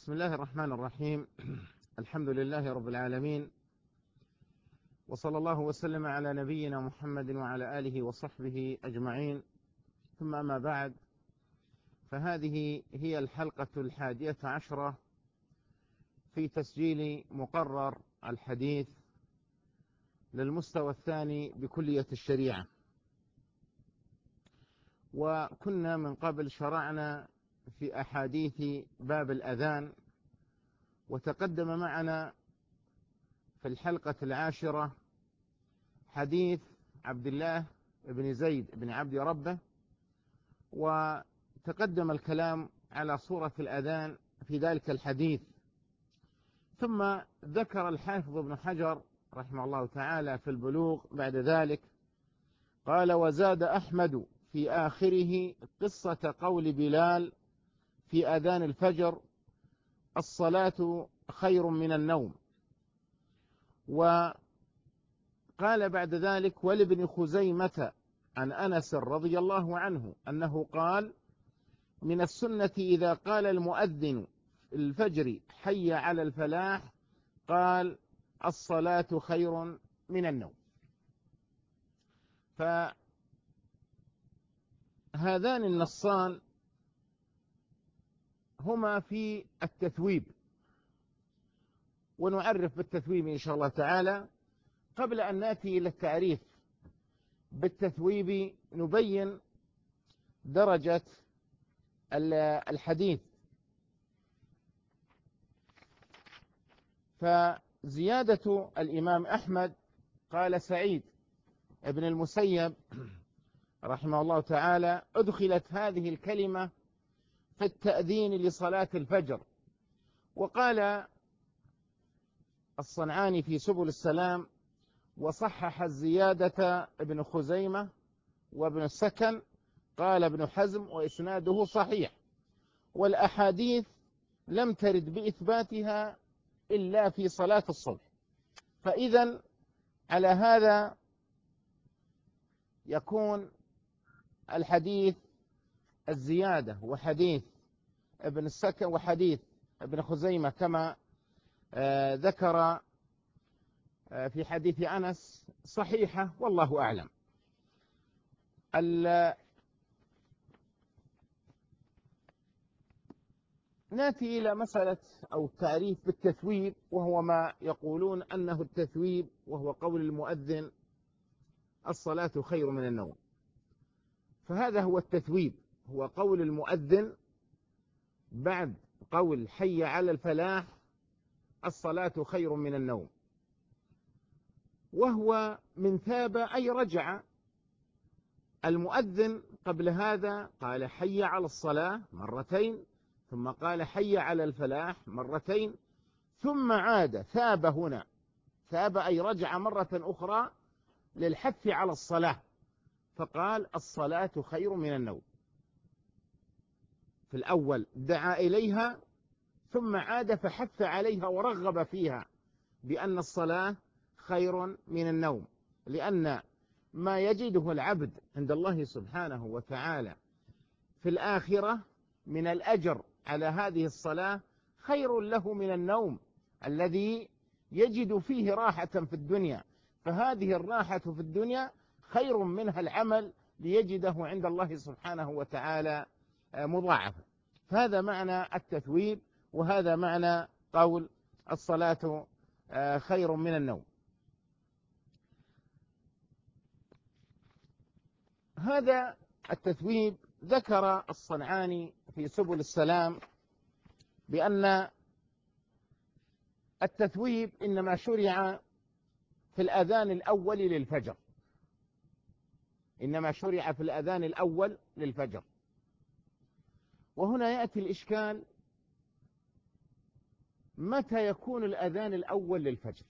بسم الله الرحمن الرحيم. الحمد لله رب العالمين، وصلى الله وسلم على نبينا محمد وعلى آله وصحبه أجمعين، ثم ما بعد، فهذه هي الحلقة 11 في تسجيل مقرر الحديث للمستوى الثاني بكلية الشريعة. وكنا من قبل شرعنا في أحاديث باب الأذان، وتقدم معنا في الحلقة 10 حديث عبد الله بن زيد بن عبد ربه، وتقدم الكلام على صورة الأذان في ذلك الحديث. ثم ذكر الحافظ ابن حجر رحمه الله تعالى في البلوغ بعد ذلك قال: وزاد أحمد في آخره قصة قول بلال في أذان الفجر: الصلاة خير من النوم. وقال بعد ذلك: ولابن خزيمة عن أنس رضي الله عنه أنه قال: من السنة إذا قال المؤذن الفجر حي على الفلاح قال: الصلاة خير من النوم. فهذان النصان هما في التثويب، ونعرف بالتثويب إن شاء الله تعالى. قبل أن نأتي إلى التعريف بالتثويب نبين درجة الحديث. فزيادة الإمام أحمد قال سعيد ابن المسيب رحمه الله تعالى: أدخلت هذه الكلمة في التأذين لصلاة الفجر. وقال الصنعاني في سبل السلام: وصحح الزيادة ابن خزيمة وابن السكن. قال ابن حزم: وإسناده صحيح، والأحاديث لم ترد بإثباتها إلا في صلاة الصبح. فإذا على هذا يكون الحديث الزيادة وحديث ابن السكن وحديث ابن خزيمة كما ذكر في حديث أنس صحيحة، والله أعلم. نأتي إلى مسألة أو تعريف بالتثويب، وهو ما يقولون أنه التثويب وهو قول المؤذن: الصلاة خير من النوم. فهذا هو التثويب، هو قول المؤذن بعد قول حي على الفلاح: الصلاة خير من النوم. وهو من ثاب أي رجع. المؤذن قبل هذا قال حي على الصلاة مرتين، ثم قال حي على الفلاح مرتين، ثم عاد ثاب. هنا ثاب أي رجع مرة أخرى للحث على الصلاة، فقال: الصلاة خير من النوم. في الأول دعا إليها، ثم عاد فحث عليها ورغب فيها بأن الصلاة خير من النوم، لأن ما يجده العبد عند الله سبحانه وتعالى في الآخرة من الأجر على هذه الصلاة خير له من النوم الذي يجد فيه راحة في الدنيا. فهذه الراحة في الدنيا خير منها العمل ليجده عند الله سبحانه وتعالى مضاعفا. فهذا معنى التثويب، وهذا معنى قول الصلاة خير من النوم. هذا التثويب ذكر الصنعاني في سبل السلام بأن التثويب إنما شرع في الأذان الأول للفجر، إنما شرع في الأذان الأول للفجر. وهنا يأتي الإشكال: متى يكون الأذان الأول للفجر؟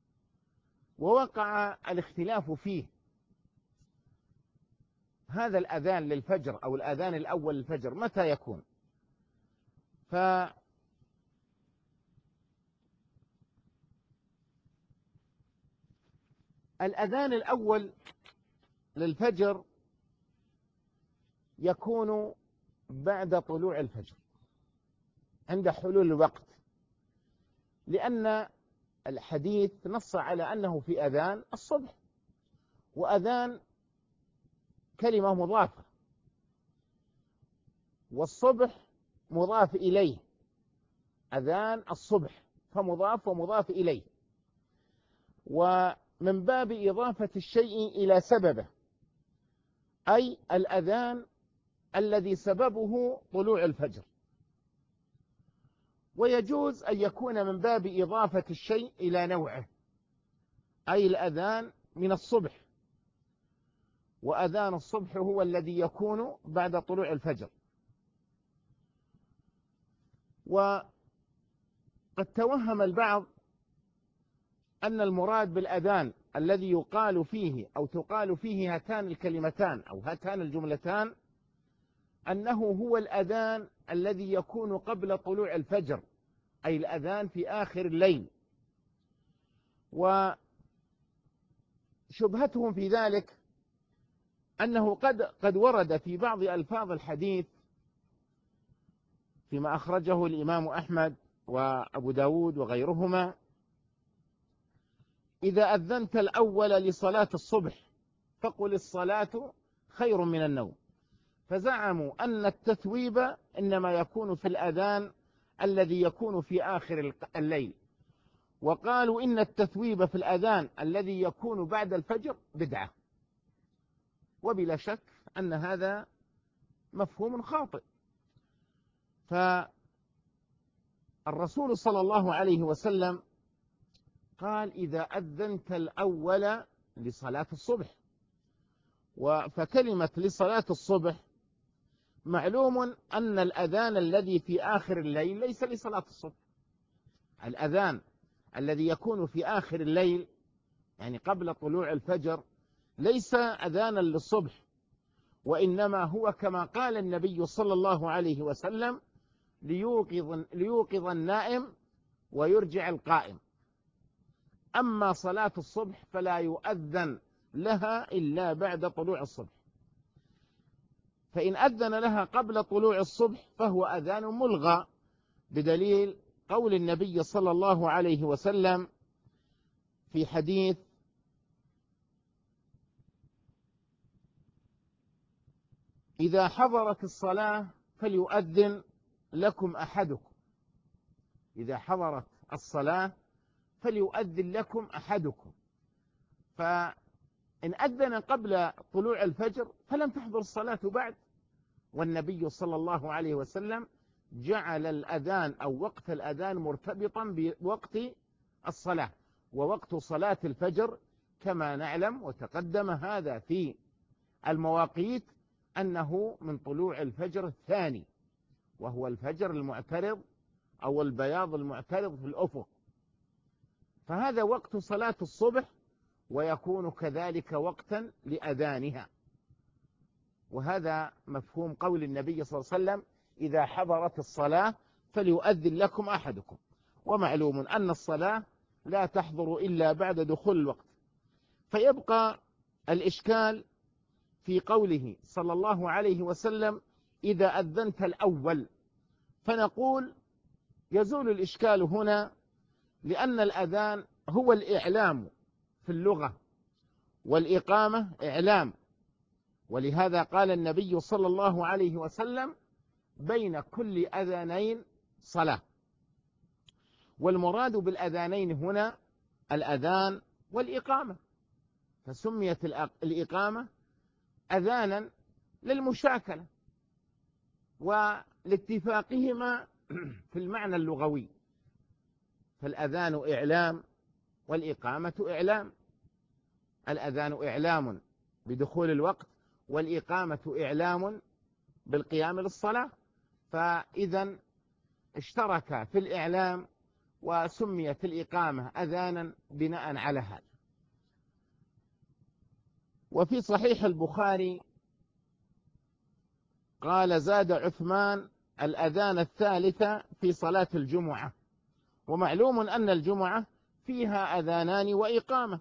ووقع الاختلاف فيه. هذا الأذان للفجر أو الأذان الأول للفجر متى يكون؟ فالأذان الأول للفجر يكون بعد طلوع الفجر، عند حلول الوقت، لأن الحديث نص على أنه في أذان الصبح، وأذان كلمة مضافة، والصبح مضاف إليه، أذان الصبح فمضاف ومضاف إليه، ومن باب إضافة الشيء إلى سببه، أي الأذان الذي سببه طلوع الفجر. ويجوز أن يكون من باب إضافة الشيء إلى نوعه، أي الأذان من الصبح، وأذان الصبح هو الذي يكون بعد طلوع الفجر. وقد توهم البعض أن المراد بالأذان الذي يقال فيه أو تقال فيه هاتان الكلمتان أو هاتان الجملتان أنه هو الأذان الذي يكون قبل طلوع الفجر، أي الأذان في آخر الليل. وشبهتهم في ذلك أنه قد ورد في بعض ألفاظ الحديث فيما أخرجه الإمام أحمد وأبو داود وغيرهما: إذا أذنت الأول لصلاة الصبح فقل الصلاة خير من النوم. فزعموا أن التثويب إنما يكون في الأذان الذي يكون في آخر الليل، وقالوا إن التثويب في الأذان الذي يكون بعد الفجر بدعة. وبلا شك أن هذا مفهوم خاطئ. فالرسول صلى الله عليه وسلم قال: إذا أذنت الأول لصلاة الصبح، فكلمة لصلاة الصبح معلوم أن الأذان الذي في آخر الليل ليس لصلاة الصبح. الأذان الذي يكون في آخر الليل يعني قبل طلوع الفجر ليس أذانا للصبح، وإنما هو كما قال النبي صلى الله عليه وسلم: ليوقظ النائم ويرجع القائم. أما صلاة الصبح فلا يؤذن لها إلا بعد طلوع الصبح، فإن أذن لها قبل طلوع الصبح فهو أذان ملغى، بدليل قول النبي صلى الله عليه وسلم في حديث: إذا حضرت الصلاة فليؤذن لكم أحدكم. إذا حضرت الصلاة فليؤذن لكم أحدكم. فإن أذن قبل طلوع الفجر فلم تحضر الصلاة بعد، والنبي صلى الله عليه وسلم جعل الأذان أو وقت الأذان مرتبطا بوقت الصلاة، ووقت صلاة الفجر كما نعلم وتقدم هذا في المواقيت أنه من طلوع الفجر الثاني، وهو الفجر المعترض أو البياض المعترض في الأفق، فهذا وقت صلاة الصبح، ويكون كذلك وقتا لأذانها. وهذا مفهوم قول النبي صلى الله عليه وسلم: إذا حضرت الصلاة فليؤذن لكم أحدكم. ومعلوم أن الصلاة لا تحضر إلا بعد دخول الوقت. فيبقى الإشكال في قوله صلى الله عليه وسلم: إذا أذنت الأول، فنقول يزول الإشكال هنا، لأن الأذان هو الإعلام في اللغة، والإقامة إعلام، ولهذا قال النبي صلى الله عليه وسلم: بين كل أذانين صلاة. والمراد بالأذانين هنا الأذان والإقامة، فسميت الإقامة أذانا للمشاكلة ولاتفاقهما في المعنى اللغوي، فالأذان إعلام والإقامة إعلام. الأذان إعلام بدخول الوقت، والإقامة إعلام بالقيام للصلاة، فإذا اشترك في الإعلام وسميت الإقامة أذانا بناء على هذا. وفي صحيح البخاري قال: زاد عثمان الأذان الثالث في صلاة الجمعة. ومعلوم أن الجمعة فيها أذانان وإقامة،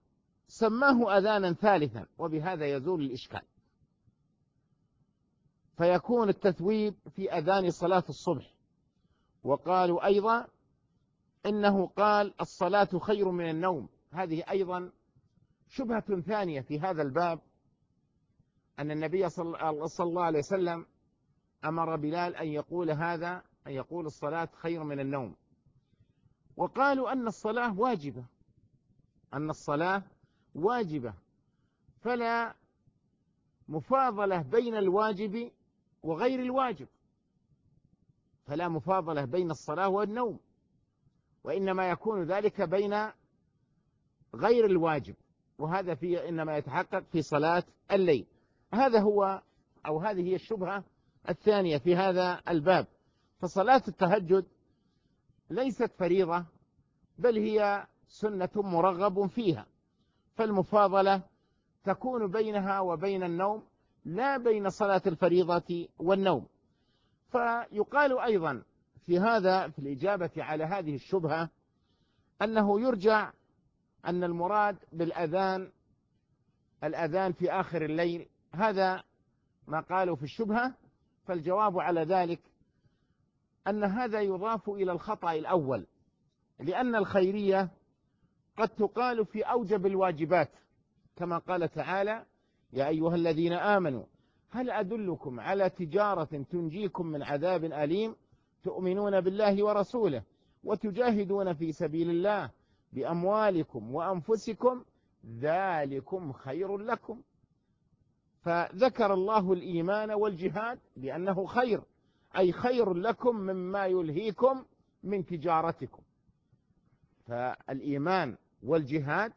فسماه أذانا ثالثا، وبهذا يزول الإشكال. فيكون التثويب في أذان صلاة الصبح. وقالوا أيضا إنه قال الصلاة خير من النوم. هذه أيضا شبهة ثانية في هذا الباب، أن النبي صلى الله عليه وسلم أمر بلال أن يقول هذا، أن يقول الصلاة خير من النوم. وقالوا أن الصلاة واجبة، أن الصلاة واجبة، فلا مفاضلة بين الواجب وغير الواجب، فلا مفاضلة بين الصلاة والنوم، وإنما يكون ذلك بين غير الواجب، وهذا إنما يتحقق في صلاة الليل. هذا هو، أو هذه هي الشبهة الثانية في هذا الباب. فصلاة التهجد ليست فريضة، بل هي سنة مرغب فيها، فالمفاضلة تكون بينها وبين النوم، لا بين صلاة الفريضة والنوم. فيقال أيضا في الإجابة على هذه الشبهة أنه يرجع أن المراد بالأذان الأذان في آخر الليل، هذا ما قالوا في الشبهة. فالجواب على ذلك أن هذا يضاف إلى الخطأ الأول، لأن الخيرية قد تقال في أوجب الواجبات، كما قال تعالى: يا أيها الذين آمنوا هل أدلكم على تجارة تنجيكم من عذاب أليم تؤمنون بالله ورسوله وتجاهدون في سبيل الله بأموالكم وأنفسكم ذلكم خير لكم. فذكر الله الإيمان والجهاد بأنه خير، أي خير لكم مما يلهيكم من تجارتكم. فالإيمان والجهاد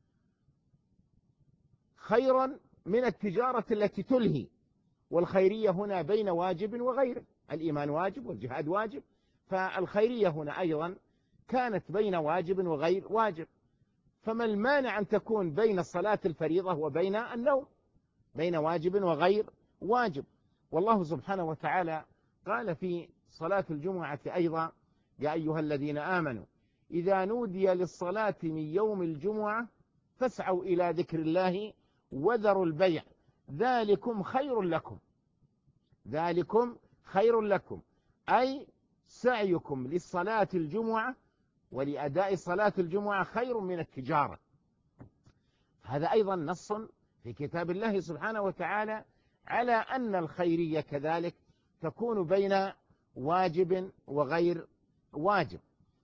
خيرا من التجارة التي تلهي، والخيرية هنا بين واجب وغيره، الإيمان واجب والجهاد واجب، فالخيرية هنا أيضا كانت بين واجب وغير واجب. فما المانع أن تكون بين الصلاة الفريضة وبين النوم، بين واجب وغير واجب؟ والله سبحانه وتعالى قال في صلاة الجمعة أيضا: يا أيها الذين آمنوا إذا نودي للصلاة من يوم الجمعة فاسعوا إلى ذكر الله وذروا البيع ذلكم خير لكم. ذلكم خير لكم، أي سعيكم للصلاة الجمعة ولأداء صلاة الجمعة خير من التجارة. هذا أيضا نص في كتاب الله سبحانه وتعالى على أن الخيرية كذلك تكون بين واجب وغير واجب.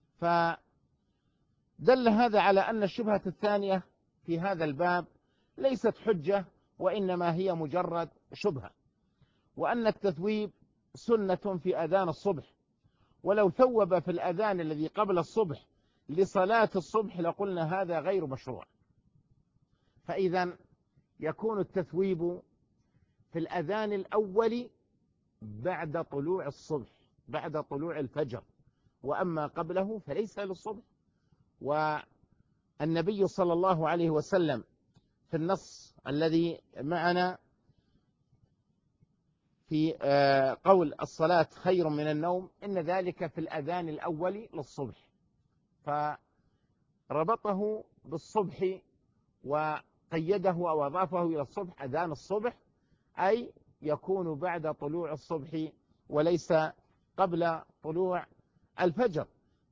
فدل هذا على أن الشبهة الثانية في هذا الباب ليست حجة، وإنما هي مجرد شبهة، وأن التثويب سنة في أذان الصبح، ولو ثوب في الأذان الذي قبل الصبح لصلاة الصبح لقلنا هذا غير مشروع. فإذا يكون التثويب في الأذان الأول بعد طلوع الصبح، بعد طلوع الفجر، وأما قبله فليس للصبح. والنبي صلى الله عليه وسلم في النص الذي معنا في قول الصلاة خير من النوم، إن ذلك في الأذان الأول للصبح، فربطه بالصبح وقيده أو أضافه إلى الصبح، أذان الصبح، أي يكون بعد طلوع الصبح وليس قبل طلوع الفجر.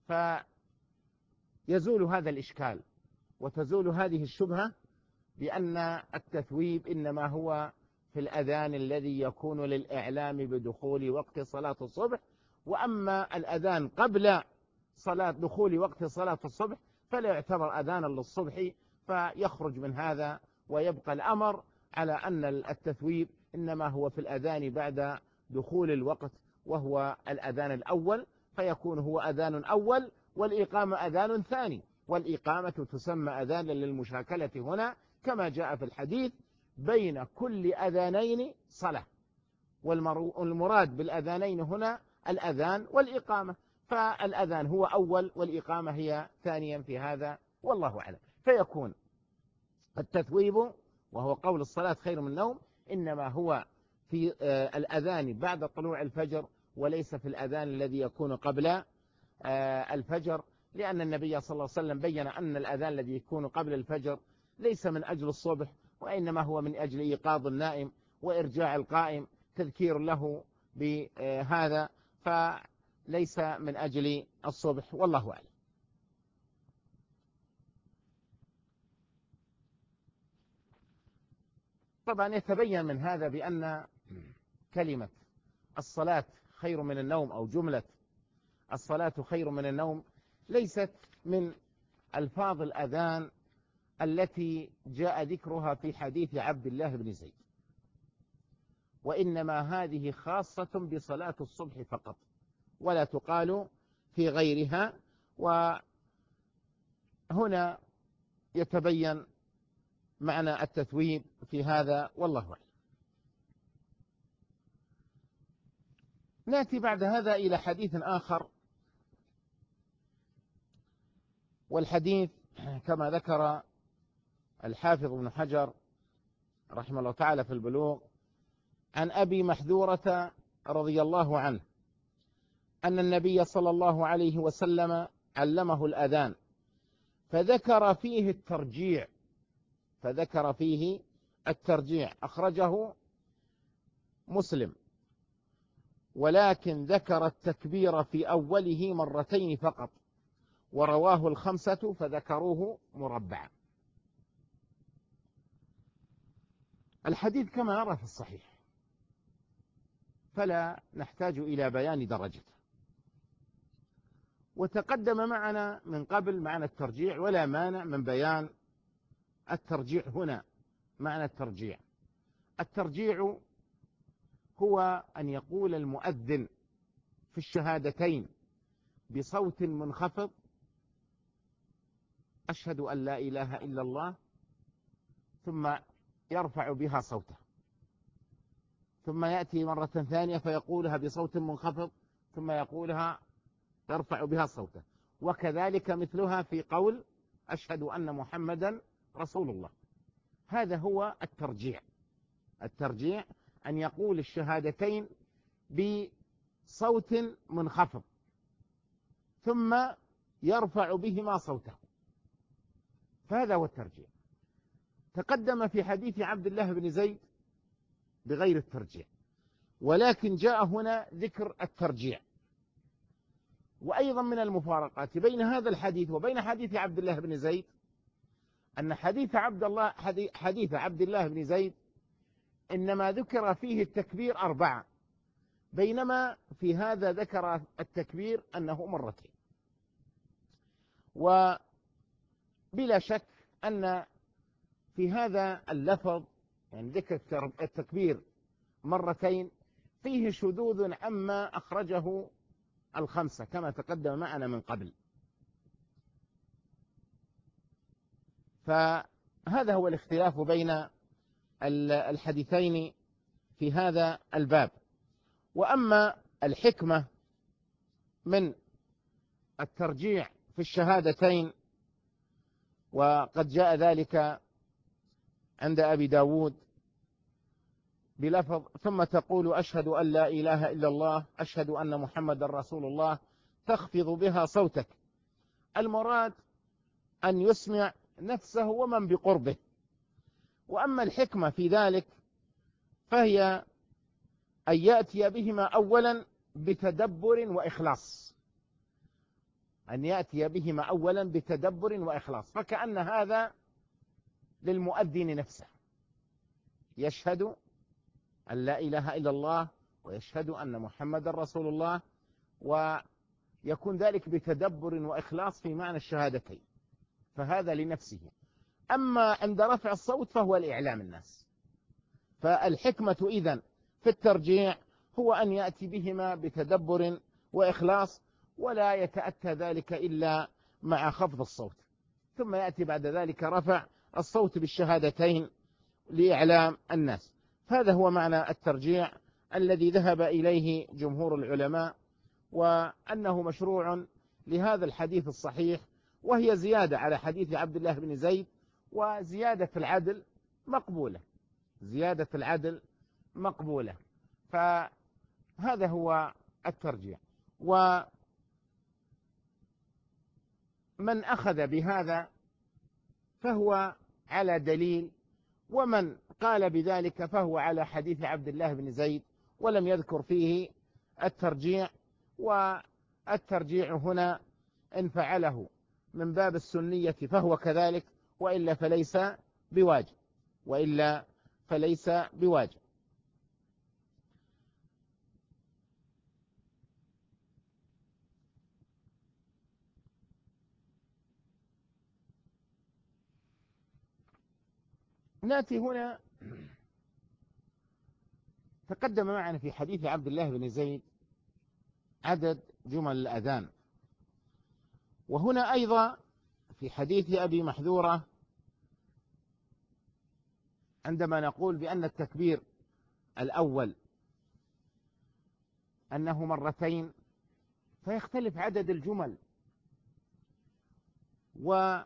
فيزول هذا الإشكال وتزول هذه الشبهة بأن التثويب إنما هو في الأذان الذي يكون للإعلام بدخول وقت صلاة الصبح، وأما الأذان قبل دخول وقت صلاة الصبح فلا يعتبر أذانا للصبح، فيخرج من هذا ويبقى الأمر على أن التثويب إنما هو في الأذان بعد دخول الوقت، وهو الأذان الأول، فيكون هو أذان أول والإقامة أذان ثاني، والإقامة تسمى أذانا للمشاكلة هنا كما جاء في الحديث: بين كل أذانين صلاة. والمراد بالأذانين هنا الأذان والإقامة، فالأذان هو أول والإقامة هي ثانيا في هذا، والله أعلم. فيكون التثويب وهو قول الصلاة خير من النوم إنما هو في الأذان بعد طلوع الفجر، وليس في الأذان الذي يكون قبل الفجر، لأن النبي صلى الله عليه وسلم بين أن الأذان الذي يكون قبل الفجر ليس من أجل الصبح، وإنما هو من أجل إيقاظ النائم وإرجاع القائم، تذكير له بهذا، فليس من أجل الصبح، والله أعلم. طبعا يتبين من هذا بأن كلمة الصلاة خير من النوم، أو جملة الصلاة خير من النوم، ليست من ألفاظ الأذان التي جاء ذكرها في حديث عبد الله بن زيد، وإنما هذه خاصة بصلاة الصبح فقط، ولا تقال في غيرها. وهنا يتبين معنى التثويب في هذا، والله أعلم. نأتي بعد هذا إلى حديث آخر، والحديث كما ذكر الحافظ ابن حجر رحمه الله تعالى في البلوغ عن أبي محذورة رضي الله عنه أن النبي صلى الله عليه وسلم علمه الأذان، فذكر فيه الترجيع، أخرجه مسلم، ولكن ذكر التكبير في أوله مرتين فقط، ورواه الخمسة فذكروه مربعا. الحديث كما نرى في الصحيح، فلا نحتاج إلى بيان درجته، وتقدم معنا من قبل معنى الترجيع، ولا مانع من بيان الترجيع هنا. معنى الترجيع هو أن يقول المؤذن في الشهادتين بصوت منخفض: أشهد أن لا إله إلا الله، ثم يرفع بها صوته، ثم يأتي مرة ثانية فيقولها بصوت منخفض، ثم يرفع بها صوته، وكذلك مثلها في قول أشهد أن محمدا رسول الله. هذا هو الترجيع أن يقول الشهادتين بصوت منخفض ثم يرفع بهما صوته، فهذا هو الترجيع. تقدم في حديث عبد الله بن زيد بغير الترجيع، ولكن جاء هنا ذكر الترجيع. وأيضا من المفارقات بين هذا الحديث وبين حديث عبد الله بن زيد أن حديث عبد الله بن زيد إنما ذكر فيه التكبير 4، بينما في هذا ذكر التكبير أنه مرتين. وبلا شك أن في هذا اللفظ، يعني ذكر التكبير مرتين، فيه شذوذ عما أخرجه الخمسة كما تقدم معنا من قبل. فهذا هو الاختلاف بين الحديثين في هذا الباب. وأما الحكمة من الترجيع في الشهادتين، وقد جاء ذلك عند أبي داود بلفظ: ثم تقول أشهد أن لا إله إلا الله، أشهد أن محمد رسول الله، تخفض بها صوتك. المراد أن يسمع نفسه ومن بقربه. وأما الحكمة في ذلك فهي أن يأتي بهما أولا بتدبر وإخلاص، فكأن هذا للمؤذن نفسه، يشهد أن لا إله إلا الله ويشهد أن محمد رسول الله، ويكون ذلك بتدبر وإخلاص في معنى الشهادتين، فهذا لنفسه. أما عند رفع الصوت فهو لإعلام الناس. فالحكمة إذن في الترجيع هو أن يأتي بهما بتدبر وإخلاص، ولا يتأتى ذلك إلا مع خفض الصوت، ثم يأتي بعد ذلك رفع الصوت بالشهادتين لإعلام الناس. هذا هو معنى الترجيع الذي ذهب إليه جمهور العلماء، وأنه مشروع لهذا الحديث الصحيح، وهي زيادة على حديث عبد الله بن زيد، وزيادة العدل مقبولة. فهذا هو الترجيع. ومن أخذ بهذا فهو على دليل، ومن قال بذلك فهو على حديث عبد الله بن زيد، ولم يذكر فيه الترجيع، والترجيع هنا إن فعله من باب السنية فهو كذلك، وإلا فليس بواجب، وإلا فليس بواجب. نأتي هنا، تقدم معنا في حديث عبد الله بن زيد عدد جمل الأذان، وهنا أيضا في حديث أبي محذورة عندما نقول بأن التكبير الأول أنه مرتين، فيختلف عدد الجمل، ومن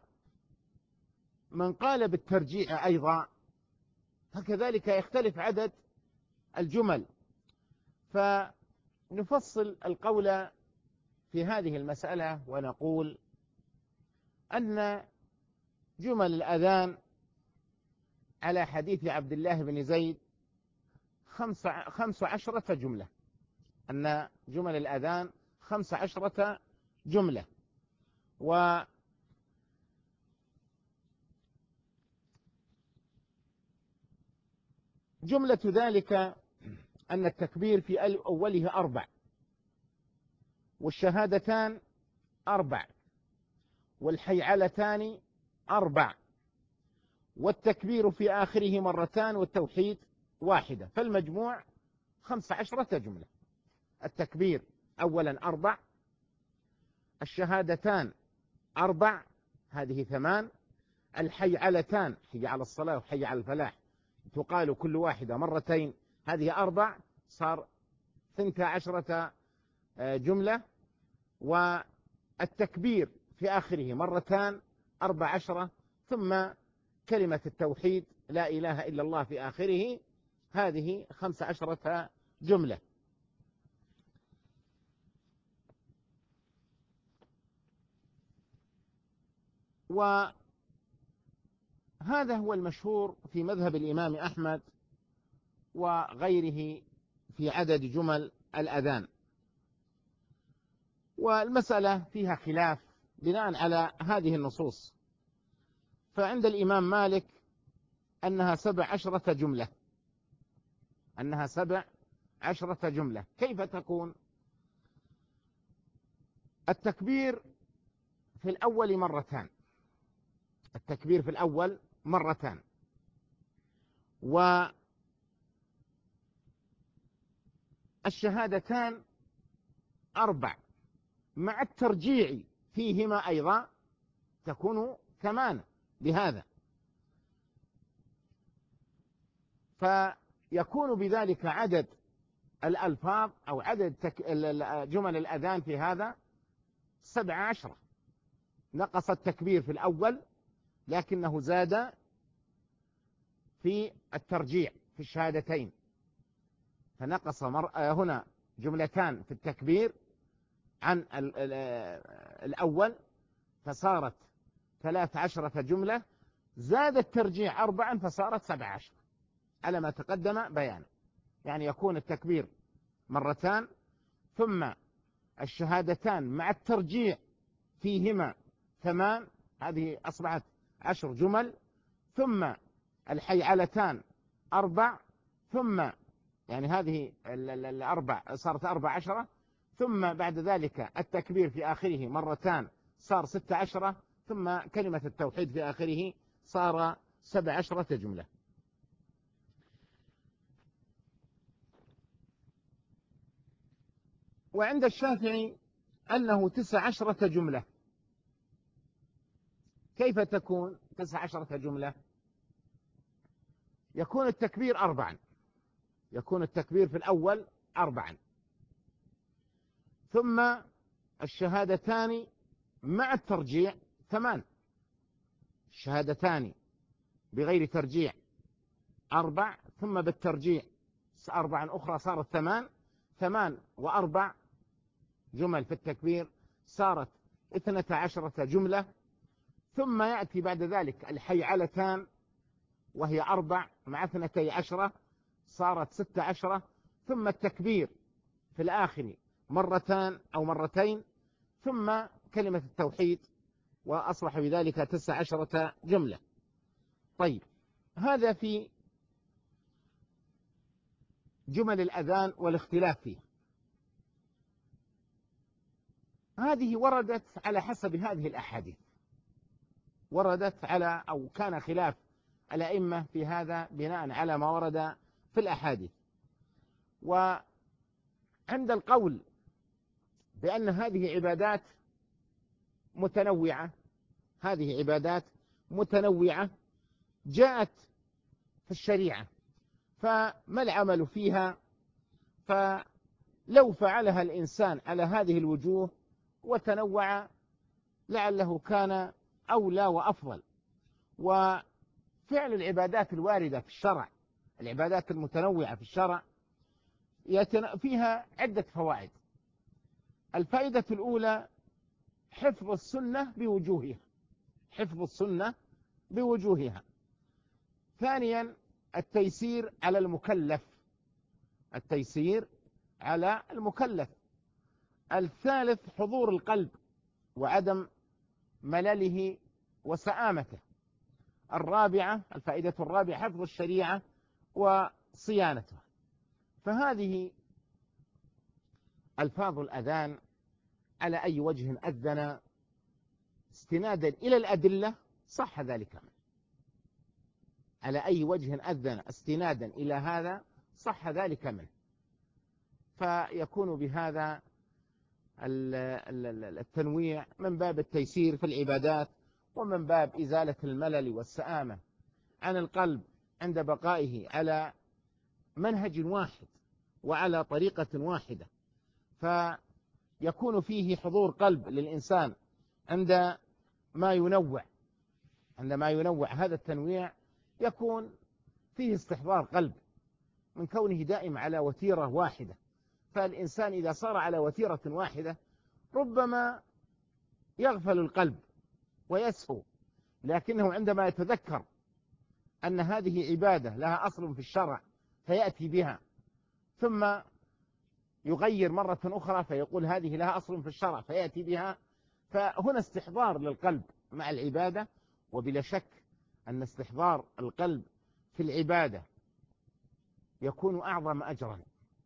قال بالترجيع أيضا فكذلك يختلف عدد الجمل. فنفصل القول في هذه المسألة ونقول أن جمل الأذان على حديث عبد الله بن زيد 15 جملة، أن جمل الأذان 15 جملة. وجملة ذلك أن التكبير في أوله 4، والشهادتان 4، والحيعلتان 4، والتكبير في آخره 2 والتوحيد 1، فالمجموع 15 جملة. التكبير أولا 4، الشهادتان 4، هذه 8، الحيعلتان، حي على الصلاة وحي على الفلاح، تقال كل واحدة 2 مرتين، هذه 4، صار 12 جملة. والتكبير في آخره 2 14، ثم كلمة التوحيد لا إله إلا الله في آخره، هذه 15 جملة. وهذا هو المشهور في مذهب الإمام أحمد وغيره في عدد جمل الأذان. والمسألة فيها خلاف بناء على هذه النصوص، فعند الإمام مالك أنها 17 جملة، أنها 17 جملة. كيف تكون؟ التكبير في الأول 2 مرتين، التكبير في الأول 2 مرتين، والشهادتان 4، مع الترجيع فيهما أيضا تكون 8 بهذا، فيكون بذلك عدد الألفاظ أو عدد جمل الأذان في هذا 17. نقص التكبير في الأول لكنه زاد في الترجيع في الشهادتين، فنقص هنا جملتان في التكبير عن الأول، فصارت 13 جملة، زاد الترجيع 4 فصارت 17 على ما تقدم بيانه. يعني يكون التكبير 2 مرتين، ثم الشهادتان مع الترجيع فيهما 8، هذه أصبحت 10 جمل، ثم الحيعلتان 4، ثم يعني هذه 4 صارت 14، ثم بعد ذلك التكبير في آخره 2 مرتين صار 16، ثم كلمة التوحيد في آخره صار 17 جملة. وعند الشافعي أنه 19 جملة. كيف تكون 19 جملة؟ يكون التكبير 4، يكون التكبير في الأول 4، ثم الشهادتان مع الترجيع 8، الشهادتان بغير ترجيع 4، ثم بالترجيع 4 أخرى صارت 8، 8 و4 جمل في التكبير صارت 12 جملة. ثم يأتي بعد ذلك الحيعلتان وهي 4 مع 12 صارت 16، ثم التكبير في الآخر مرتان أو مرتين، ثم كلمة التوحيد، وأصبح بذلك 19 جملة. طيب، هذا في جمل الأذان والاختلاف فيه. هذه وردت على حسب هذه الأحاديث، وردت على، أو كان خلاف الأئمة في هذا بناء على ما ورد في الأحاديث. وعند القول بأن هذه عبادات متنوعة، هذه عبادات متنوعة جاءت في الشريعة، فما العمل فيها؟ فلو فعلها الإنسان على هذه الوجوه وتنوع لعله كان أولى وأفضل. وفعل العبادات الواردة في الشرع، العبادات المتنوعة في الشرع فيها عدة فوائد. الفائدة الأولى حفظ السنة بوجوهها، حفظ السنة بوجوهها. ثانيا التيسير على المكلف، التيسير على المكلف. الثالث حضور القلب وعدم ملله وسآمته. الرابعة، الفائدة الرابعة حفظ الشريعة وصيانتها. فهذه ألفاظ الأذان على أي وجه أذن استنادا إلى الأدلة صح ذلك منه، على أي وجه أذن استنادا إلى هذا صح ذلك منه. فيكون بهذا التنويع من باب التيسير في العبادات، ومن باب إزالة الملل والسآمة عن القلب عند بقائه على منهج واحد وعلى طريقة واحدة. فيكون فيه حضور قلب للإنسان عندما ينوع، عندما ينوع. هذا التنويع يكون فيه استحضار قلب من كونه دائم على وتيرة واحدة. فالإنسان إذا صار على وتيرة واحدة ربما يغفل القلب ويسهو، لكنه عندما يتذكر أن هذه عبادة لها أصل في الشرع فيأتي بها، ثم يغير مرة أخرى فيقول هذه لها أصل في الشرع فيأتي بها. فهنا استحضار للقلب مع العبادة، وبلا شك أن استحضار القلب في العبادة يكون أعظم أجرا.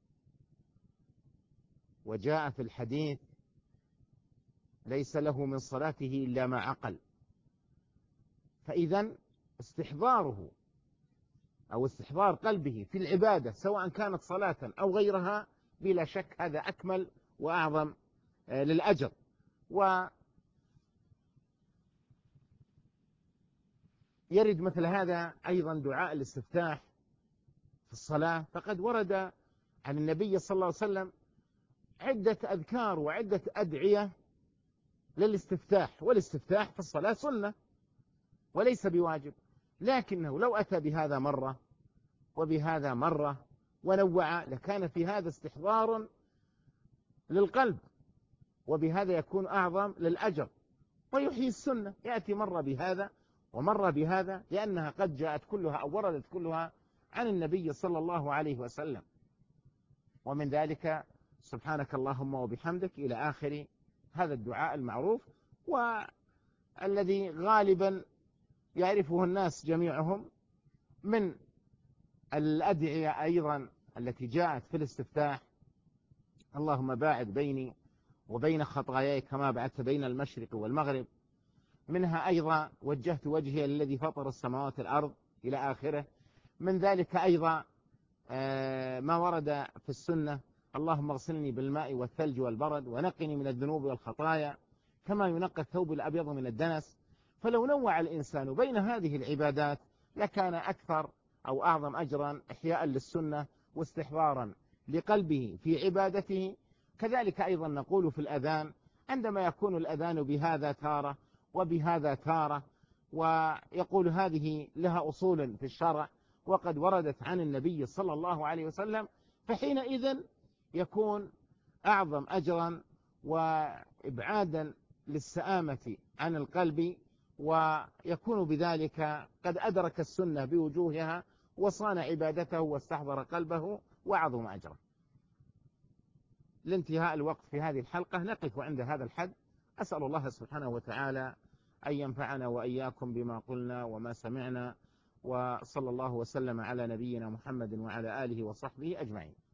وجاء في الحديث ليس له من صلاته إلا ما عقل. فإذا استحضاره أو استحضار قلبه في العبادة سواء كانت صلاة أو غيرها بلا شك هذا أكمل وأعظم للأجر. ويرد مثل هذا أيضا دعاء الاستفتاح في الصلاة، فقد ورد عن النبي صلى الله عليه وسلم عدة أذكار وعدة أدعية للاستفتاح. والاستفتاح في الصلاة سنة وليس بواجب، لكنه لو أتى بهذا مرة وبهذا مرة ونوع لكان في هذا استحضار للقلب، وبهذا يكون أعظم للأجر. ويحيي السنة، يأتي مرة بهذا ومرة بهذا، لأنها قد جاءت كلها أو وردت كلها عن النبي صلى الله عليه وسلم. ومن ذلك سبحانك اللهم وبحمدك إلى آخر هذا الدعاء المعروف، والذي غالبا يعرفه الناس جميعهم. من الأدعية أيضا التي جاءت في الاستفتاح اللهم باعد بيني وبين خطاياي كما بعدت بين المشرق والمغرب. منها أيضا وجهت وجهي الذي فطر السماوات والأرض إلى آخره. من ذلك أيضا ما ورد في السنة اللهم اغسلني بالماء والثلج والبرد ونقني من الذنوب والخطايا كما ينقى الثوب الأبيض من الدنس. فلو نوع الإنسان بين هذه العبادات لكان أكثر أو أعظم أجرا إحياء للسنة واستحضارا لقلبه في عبادته. كذلك أيضا نقول في الأذان عندما يكون الأذان بهذا تارة وبهذا تارة، ويقول هذه لها أصول في الشرع وقد وردت عن النبي صلى الله عليه وسلم، فحينئذ يكون أعظم أجرا وإبعادا للسآمة عن القلب، ويكون بذلك قد أدرك السنة بوجوهها وصان عبادته واستحضر قلبه وعظم أجره. لانتهاء الوقت في هذه الحلقة نقف عند هذا الحد. أسأل الله سبحانه وتعالى أن ينفعنا وإياكم بما قلنا وما سمعنا، وصلى الله وسلم على نبينا محمد وعلى آله وصحبه أجمعين.